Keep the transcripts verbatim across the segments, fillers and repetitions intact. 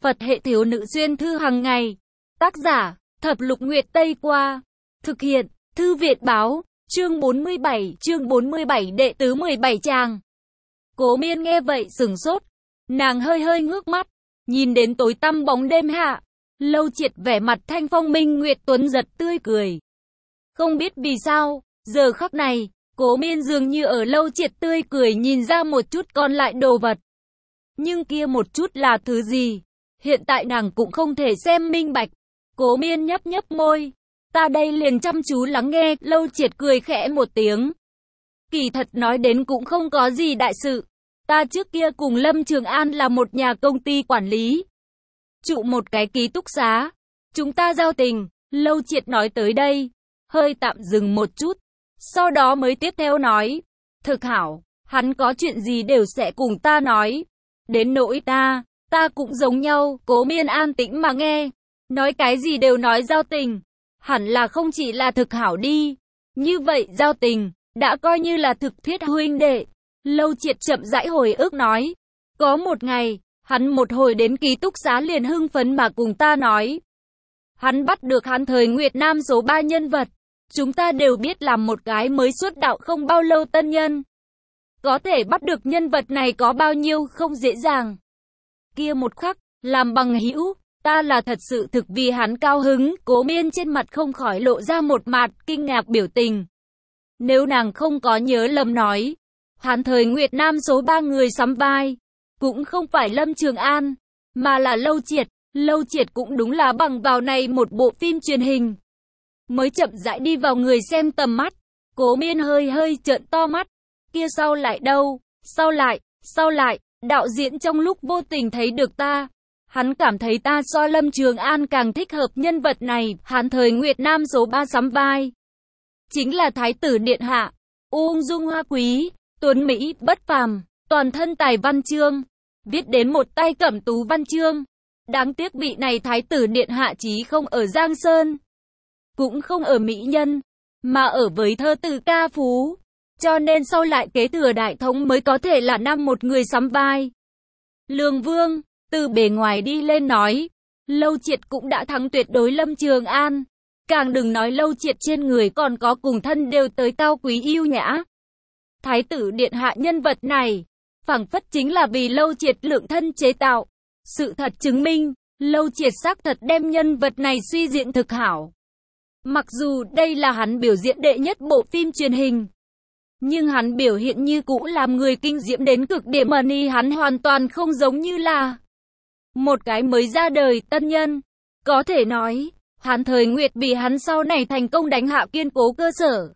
Phật hệ thiếu nữ xuyên thư hàng ngày. Tác giả, Thập Lục Nguyệt Tây Qua. Thực hiện, Thư Viện Báo. Chương bốn mươi bảy, chương bốn mươi bảy đệ tứ mười bảy tràng. Cố Miên nghe vậy sửng sốt. Nàng hơi hơi ngước mắt, nhìn đến tối tăm bóng đêm hạ. Lâu Triệt vẻ mặt thanh phong minh nguyệt tuấn giật tươi cười. Không biết vì sao, giờ khắc này, Cố Miên dường như ở Lâu Triệt tươi cười nhìn ra một chút còn lại đồ vật. Nhưng kia một chút là thứ gì? Hiện tại nàng cũng không thể xem minh bạch. Cố Miên nhấp nhấp môi. Ta đây liền chăm chú lắng nghe. Lâu Triệt cười khẽ một tiếng. Kỳ thật nói đến cũng không có gì đại sự. Ta trước kia cùng Lâm Trường An là một nhà công ty quản lý, trụ một cái ký túc xá. Chúng ta giao tình. Lâu Triệt nói tới đây, hơi tạm dừng một chút, sau đó mới tiếp theo nói. Thực hảo, hắn có chuyện gì đều sẽ cùng ta nói. Đến nỗi ta, ta cũng giống nhau. Cố Miên an tĩnh mà nghe. Nói cái gì đều nói giao tình. Hẳn là không chỉ là thực hảo đi. Như vậy giao tình, đã coi như là thực thiết huynh đệ. Lâu Triệt chậm rãi hồi ức nói. Có một ngày, hắn một hồi đến ký túc xá liền hưng phấn mà cùng ta nói. Hắn bắt được hắn thời Nguyệt Nam số ba nhân vật. Chúng ta đều biết làm một cái mới xuất đạo không bao lâu tân nhân. Có thể bắt được nhân vật này có bao nhiêu không dễ dàng. Kia một khắc, làm bằng hữu, ta là thật sự thực vì hắn cao hứng. Cố Miên trên mặt không khỏi lộ ra một mặt kinh ngạc biểu tình. Nếu nàng không có nhớ lầm nói, hắn thời Nguyệt Nam số ba người sắm vai, cũng không phải Lâm Trường An, mà là Lâu Triệt. Lâu Triệt cũng đúng là bằng vào này một bộ phim truyền hình, mới chậm rãi đi vào người xem tầm mắt. Cố Miên hơi hơi trợn to mắt. Kia sau lại đâu? Sau lại, sau lại, đạo diễn trong lúc vô tình thấy được ta. Hắn cảm thấy ta so Lâm Trường An càng thích hợp nhân vật này. Hắn thời Nguyệt Nam số ba sắm vai chính là Thái tử Điện Hạ, ung dung hoa quý, tuấn mỹ, bất phàm, toàn thân tài văn chương, viết đến một tay cẩm tú văn chương. Đáng tiếc vị này Thái tử Điện Hạ chí không ở Giang Sơn, cũng không ở mỹ nhân, mà ở với thơ từ ca phú. Cho nên sau lại kế thừa đại thống mới có thể là năm một người sắm vai. Lương Vương, từ bề ngoài đi lên nói, Lâu Triệt cũng đã thắng tuyệt đối Lâm Trường An. Càng đừng nói Lâu Triệt trên người còn có cùng thân đều tới cao quý yêu nhã. Thái tử Điện Hạ nhân vật này, phảng phất chính là vì Lâu Triệt lượng thân chế tạo. Sự thật chứng minh, Lâu Triệt xác thật đem nhân vật này suy diễn thực hảo. Mặc dù đây là hắn biểu diễn đệ nhất bộ phim truyền hình, nhưng hắn biểu hiện như cũ làm người kinh diễm đến cực điểm. Money hắn hoàn toàn không giống như là một cái mới ra đời tân nhân. Có thể nói, hắn thời Nguyệt vì hắn sau này thành công đánh hạ kiên cố cơ sở.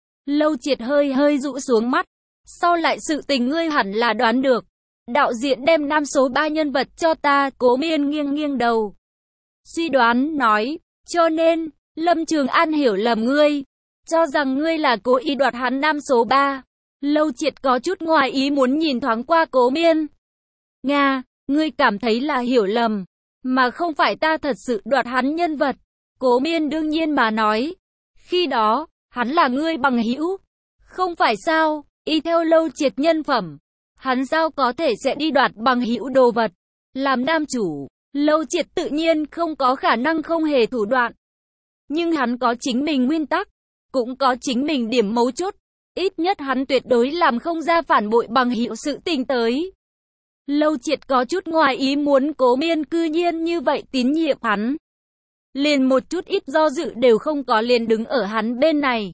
Lâu Triệt hơi hơi rũ xuống mắt. Sau lại sự tình ngươi hẳn là đoán được. Đạo diễn đem năm số ba nhân vật cho ta. Cố Miên nghiêng nghiêng đầu, suy đoán nói. Cho nên, Lâm Trường An hiểu lầm ngươi, cho rằng ngươi là cố ý đoạt hắn năm số ba. Lâu Triệt có chút ngoài ý muốn nhìn thoáng qua Cố Miên. Nga, ngươi cảm thấy là hiểu lầm, mà không phải ta thật sự đoạt hắn nhân vật. Cố Miên đương nhiên mà nói. Khi đó, hắn là ngươi bằng hữu, không phải sao? Y theo Lâu Triệt nhân phẩm, hắn sao có thể sẽ đi đoạt bằng hữu đồ vật? Làm nam chủ, Lâu Triệt tự nhiên không có khả năng không hề thủ đoạn. Nhưng hắn có chính mình nguyên tắc, cũng có chính mình điểm mấu chốt. Ít nhất hắn tuyệt đối làm không ra phản bội bằng hữu sự tình tới. Lâu Triệt có chút ngoài ý muốn Cố Miên cư nhiên như vậy tín nhiệm hắn. Liền một chút ít do dự đều không có, liền đứng ở hắn bên này.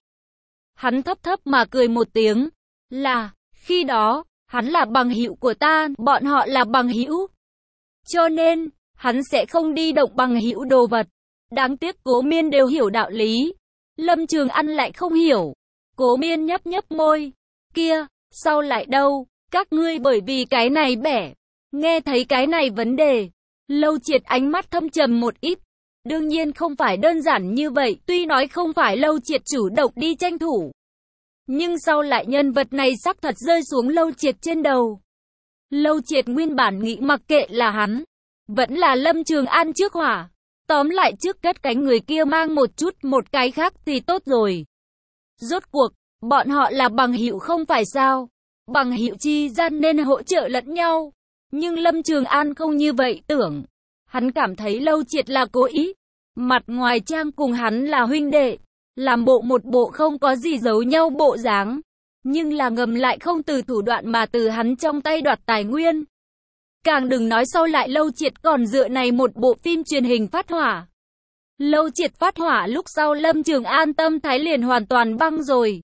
Hắn thấp thấp mà cười một tiếng. Là, khi đó, hắn là bằng hữu của ta, bọn họ là bằng hữu. Cho nên, hắn sẽ không đi động bằng hữu đồ vật. Đáng tiếc Cố Miên đều hiểu đạo lý, Lâm Trường An lại không hiểu. Cố Miên nhấp nhấp môi. Kia, sau lại đâu? Các ngươi bởi vì cái này bẻ. Nghe thấy cái này vấn đề, Lâu Triệt ánh mắt thâm trầm một ít. Đương nhiên không phải đơn giản như vậy. Tuy nói không phải Lâu Triệt chủ động đi tranh thủ, nhưng sau lại nhân vật này xác thật rơi xuống Lâu Triệt trên đầu. Lâu Triệt nguyên bản nghĩ mặc kệ là hắn, vẫn là Lâm Trường An trước hỏa. Tóm lại trước cất cánh người kia mang một chút một cái khác thì tốt rồi. Rốt cuộc, bọn họ là bằng hữu không phải sao? Bằng hữu chi gian nên hỗ trợ lẫn nhau. Nhưng Lâm Trường An không như vậy tưởng. Hắn cảm thấy Lâu Triệt là cố ý, mặt ngoài trang cùng hắn là huynh đệ, làm bộ một bộ không có gì giấu nhau bộ dáng, nhưng là ngầm lại không từ thủ đoạn mà từ hắn trong tay đoạt tài nguyên. Càng đừng nói sau lại Lâu Triệt còn dựa này một bộ phim truyền hình phát hỏa. Lâu Triệt phát hỏa lúc sau Lâm Trường An tâm thái liền hoàn toàn băng rồi.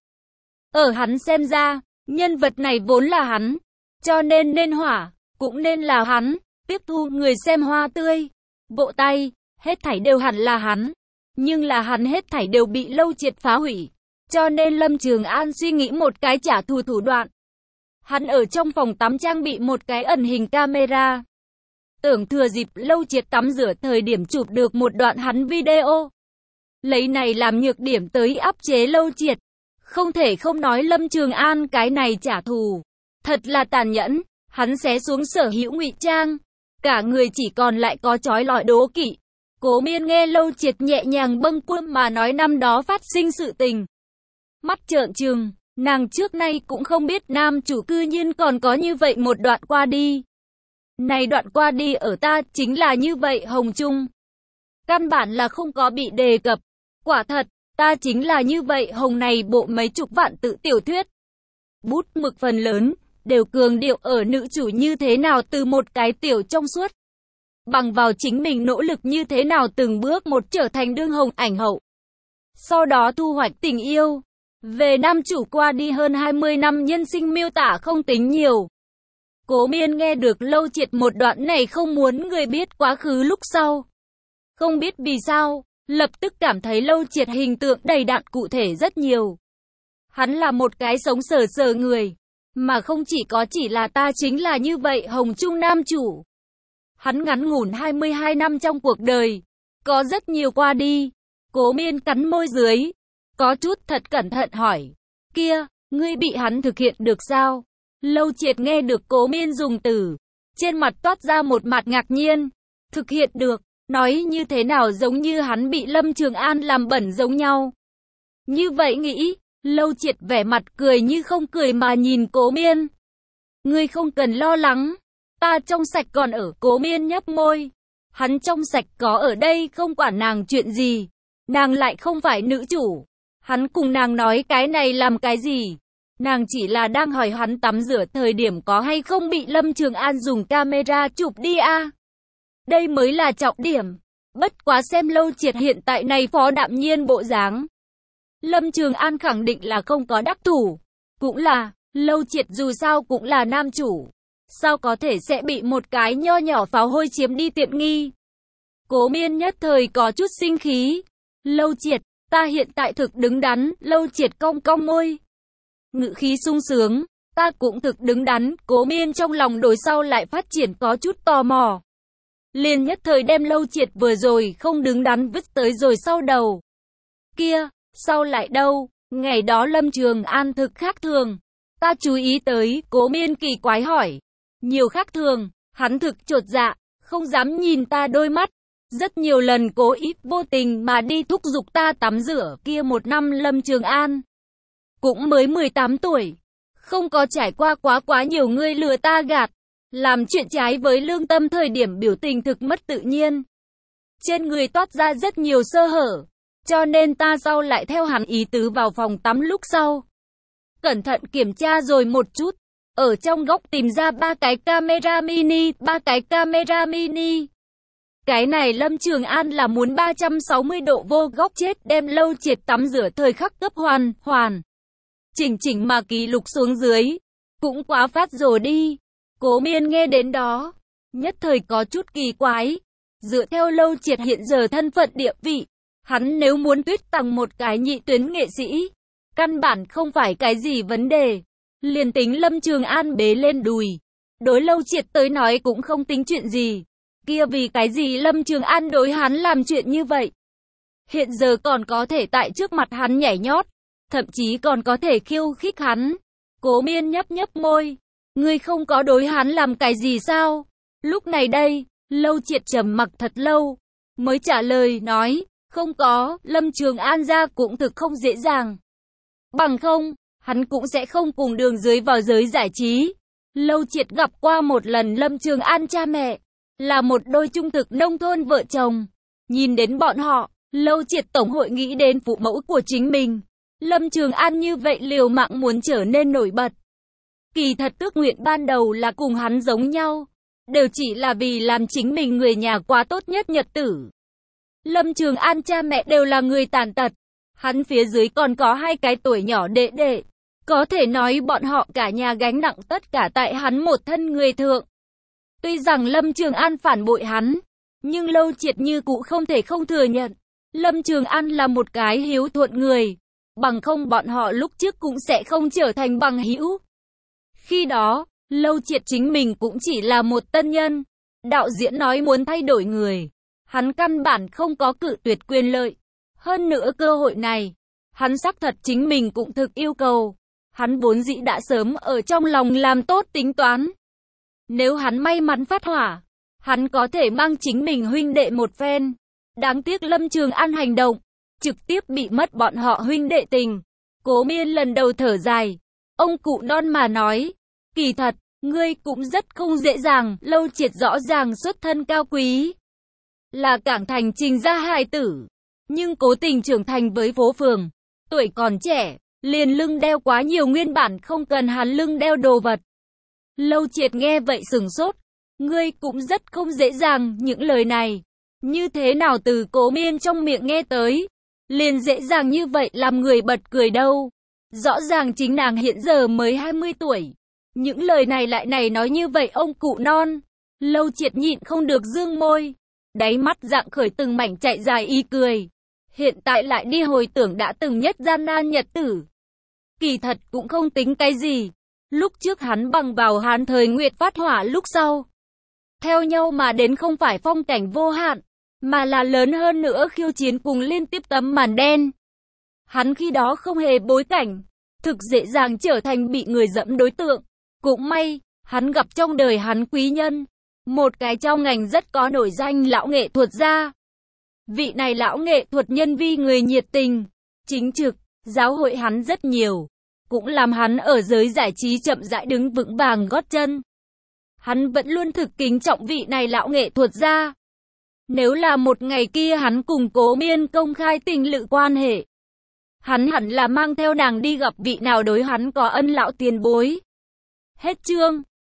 Ở hắn xem ra, nhân vật này vốn là hắn, cho nên nên hỏa, cũng nên là hắn, tiếp thu người xem hoa tươi, vỗ tay, hết thảy đều hẳn là hắn. Nhưng là hắn hết thảy đều bị Lâu Triệt phá hủy, cho nên Lâm Trường An suy nghĩ một cái trả thù thủ đoạn. Hắn ở trong phòng tắm trang bị một cái ẩn hình camera. Tưởng thừa dịp Lâu Triệt tắm rửa thời điểm chụp được một đoạn hắn video. Lấy này làm nhược điểm tới áp chế Lâu Triệt. Không thể không nói Lâm Trường An cái này trả thù. Thật là tàn nhẫn, hắn xé xuống sở hữu ngụy trang. Cả người chỉ còn lại có trói lọi đố kỵ. Cố Miên nghe Lâu Triệt nhẹ nhàng bâng quơ mà nói năm đó phát sinh sự tình. Mắt trợn trừng, nàng trước nay cũng không biết nam chủ cư nhiên còn có như vậy một đoạn qua đi. Này đoạn qua đi ở ta chính là như vậy Hồng Trung. Căn bản là không có bị đề cập. Quả thật, ta chính là như vậy Hồng này bộ mấy chục vạn tự tiểu thuyết. Bút mực phần lớn, đều cường điệu ở nữ chủ như thế nào từ một cái tiểu trong suốt. Bằng vào chính mình nỗ lực như thế nào từng bước một trở thành đương hồng ảnh hậu. Sau đó thu hoạch tình yêu. Về nam chủ qua đi hơn hai mươi năm nhân sinh miêu tả không tính nhiều. Cố Miên nghe được Lâu Triệt một đoạn này không muốn người biết quá khứ lúc sau. Không biết vì sao, lập tức cảm thấy Lâu Triệt hình tượng đầy đặn cụ thể rất nhiều. Hắn là một cái sống sờ sờ người, mà không chỉ có chỉ là ta chính là như vậy Hồng Trung nam chủ. Hắn ngắn ngủn hai mươi hai năm trong cuộc đời, có rất nhiều qua đi. Cố Miên cắn môi dưới, có chút thật cẩn thận hỏi, kia, ngươi bị hắn thực hiện được sao? Lâu Triệt nghe được Cố Miên dùng từ, trên mặt toát ra một mặt ngạc nhiên. Thực hiện được, nói như thế nào giống như hắn bị Lâm Trường An làm bẩn giống nhau. Như vậy nghĩ, Lâu Triệt vẻ mặt cười như không cười mà nhìn Cố Miên. Ngươi không cần lo lắng, ta trong sạch còn ở. Cố Miên nhấp môi. Hắn trong sạch có ở đây không quản nàng chuyện gì. Nàng lại không phải nữ chủ. Hắn cùng nàng nói cái này làm cái gì? Nàng chỉ là đang hỏi hắn tắm rửa thời điểm có hay không bị Lâm Trường An dùng camera chụp đi a. Đây mới là trọng điểm. Bất quá xem Lâu Triệt hiện tại này phó đạm nhiên bộ dáng. Lâm Trường An khẳng định là không có đắc thủ. Cũng là, Lâu Triệt dù sao cũng là nam chủ. Sao có thể sẽ bị một cái nho nhỏ pháo hôi chiếm đi tiện nghi? Cố Miên nhất thời có chút sinh khí. Lâu Triệt, ta hiện tại thực đứng đắn. Lâu Triệt cong cong môi. Ngữ khí sung sướng, ta cũng thực đứng đắn. Cố Miên trong lòng đổi sau lại phát triển có chút tò mò. Liền nhất thời đem Lâu Triệt vừa rồi không đứng đắn vứt tới rồi sau đầu. Kia, sau lại đâu? Ngày đó Lâm Trường An thực khác thường. Ta chú ý tới. Cố Miên kỳ quái hỏi. Nhiều khác thường, hắn thực chột dạ, không dám nhìn ta đôi mắt. Rất nhiều lần cố ý vô tình mà đi thúc giục ta tắm rửa. Kia một năm Lâm Trường An cũng mới mười tám tuổi, không có trải qua quá quá nhiều người lừa ta gạt, làm chuyện trái với lương tâm thời điểm biểu tình thực mất tự nhiên. Trên người toát ra rất nhiều sơ hở, cho nên ta sau lại theo hắn ý tứ vào phòng tắm lúc sau. Cẩn thận kiểm tra rồi một chút, ở trong góc tìm ra ba cái camera mini, ba cái camera mini. Cái này Lâm Trường An là muốn ba trăm sáu mươi độ vô góc chết đem Lâu Triệt tắm rửa thời khắc cấp hoàn, hoàn. Chỉnh chỉnh mà ký lục xuống dưới. Cũng quá phát rồi đi. Cố Miên nghe đến đó, nhất thời có chút kỳ quái. Dựa theo Lâu Triệt hiện giờ thân phận địa vị, hắn nếu muốn tuyết tặng một cái nhị tuyến nghệ sĩ, căn bản không phải cái gì vấn đề. Liền tính Lâm Trường An bế lên đùi, đối Lâu Triệt tới nói cũng không tính chuyện gì. Kia vì cái gì Lâm Trường An đối hắn làm chuyện như vậy? Hiện giờ còn có thể tại trước mặt hắn nhảy nhót, thậm chí còn có thể khiêu khích hắn. Cố Miên nhấp nhấp môi. Ngươi không có đối hắn làm cái gì sao? Lúc này đây, Lâu Triệt trầm mặc thật lâu, mới trả lời nói, không có. Lâm Trường An ra cũng thực không dễ dàng. Bằng không, hắn cũng sẽ không cùng Đường Dưới vào giới giải trí. Lâu Triệt gặp qua một lần Lâm Trường An cha mẹ, là một đôi trung thực nông thôn vợ chồng. Nhìn đến bọn họ, Lâu Triệt tổng hội nghĩ đến phụ mẫu của chính mình. Lâm Trường An như vậy liều mạng muốn trở nên nổi bật. Kỳ thật ước nguyện ban đầu là cùng hắn giống nhau, đều chỉ là vì làm chính mình người nhà quá tốt nhất nhật tử. Lâm Trường An cha mẹ đều là người tàn tật, hắn phía dưới còn có hai cái tuổi nhỏ đệ đệ. Có thể nói bọn họ cả nhà gánh nặng tất cả tại hắn một thân người thượng. Tuy rằng Lâm Trường An phản bội hắn, nhưng Lâu Triệt như cũ không thể không thừa nhận. Lâm Trường An là một cái hiếu thuận người, bằng không bọn họ lúc trước cũng sẽ không trở thành bằng hữu. Khi đó, Lâu Triệt chính mình cũng chỉ là một tân nhân. Đạo diễn nói muốn thay đổi người, hắn căn bản không có cự tuyệt quyền lợi. Hơn nữa cơ hội này, hắn xác thật chính mình cũng thực yêu cầu. Hắn vốn dĩ đã sớm ở trong lòng làm tốt tính toán. Nếu hắn may mắn phát hỏa, hắn có thể mang chính mình huynh đệ một phen. Đáng tiếc Lâm Trường An hành động, trực tiếp bị mất bọn họ huynh đệ tình. Cố Miên lần đầu thở dài. Ông cụ non mà nói, kỳ thật, ngươi cũng rất không dễ dàng. Lâu Triệt rõ ràng xuất thân cao quý, là Cảng Thành Trình gia hài tử, nhưng cố tình trưởng thành với phố phường. Tuổi còn trẻ, liền lưng đeo quá nhiều nguyên bản không cần hắn lưng đeo đồ vật. Lâu Triệt nghe vậy sửng sốt. Ngươi cũng rất không dễ dàng. Những lời này, như thế nào từ Cố Miên trong miệng nghe tới, liền dễ dàng như vậy làm người bật cười đâu. Rõ ràng chính nàng hiện giờ mới hai mươi tuổi. Những lời này lại này nói như vậy ông cụ non. Lâu Triệt nhịn không được dương môi, đáy mắt dạng khởi từng mảnh chạy dài y cười. Hiện tại lại đi hồi tưởng đã từng nhất gian nan nhật tử. Kỳ thật cũng không tính cái gì. Lúc trước hắn bằng vào Hán thời Nguyệt phát hỏa lúc sau, theo nhau mà đến không phải phong cảnh vô hạn, mà là lớn hơn nữa khiêu chiến cùng liên tiếp tấm màn đen. Hắn khi đó không hề bối cảnh, thực dễ dàng trở thành bị người dẫm đối tượng. Cũng may, hắn gặp trong đời hắn quý nhân, một cái trong ngành rất có nổi danh lão nghệ thuật gia. Vị này lão nghệ thuật nhân vi người nhiệt tình, chính trực, giáo hội hắn rất nhiều, cũng làm hắn ở giới giải trí chậm rãi đứng vững vàng gót chân. Hắn vẫn luôn thực kính trọng vị này lão nghệ thuật gia. Nếu là một ngày kia hắn cùng Cố Miên công khai tình lự quan hệ, hắn hẳn là mang theo nàng đi gặp vị nào đối hắn có ân lão tiền bối. Hết chương.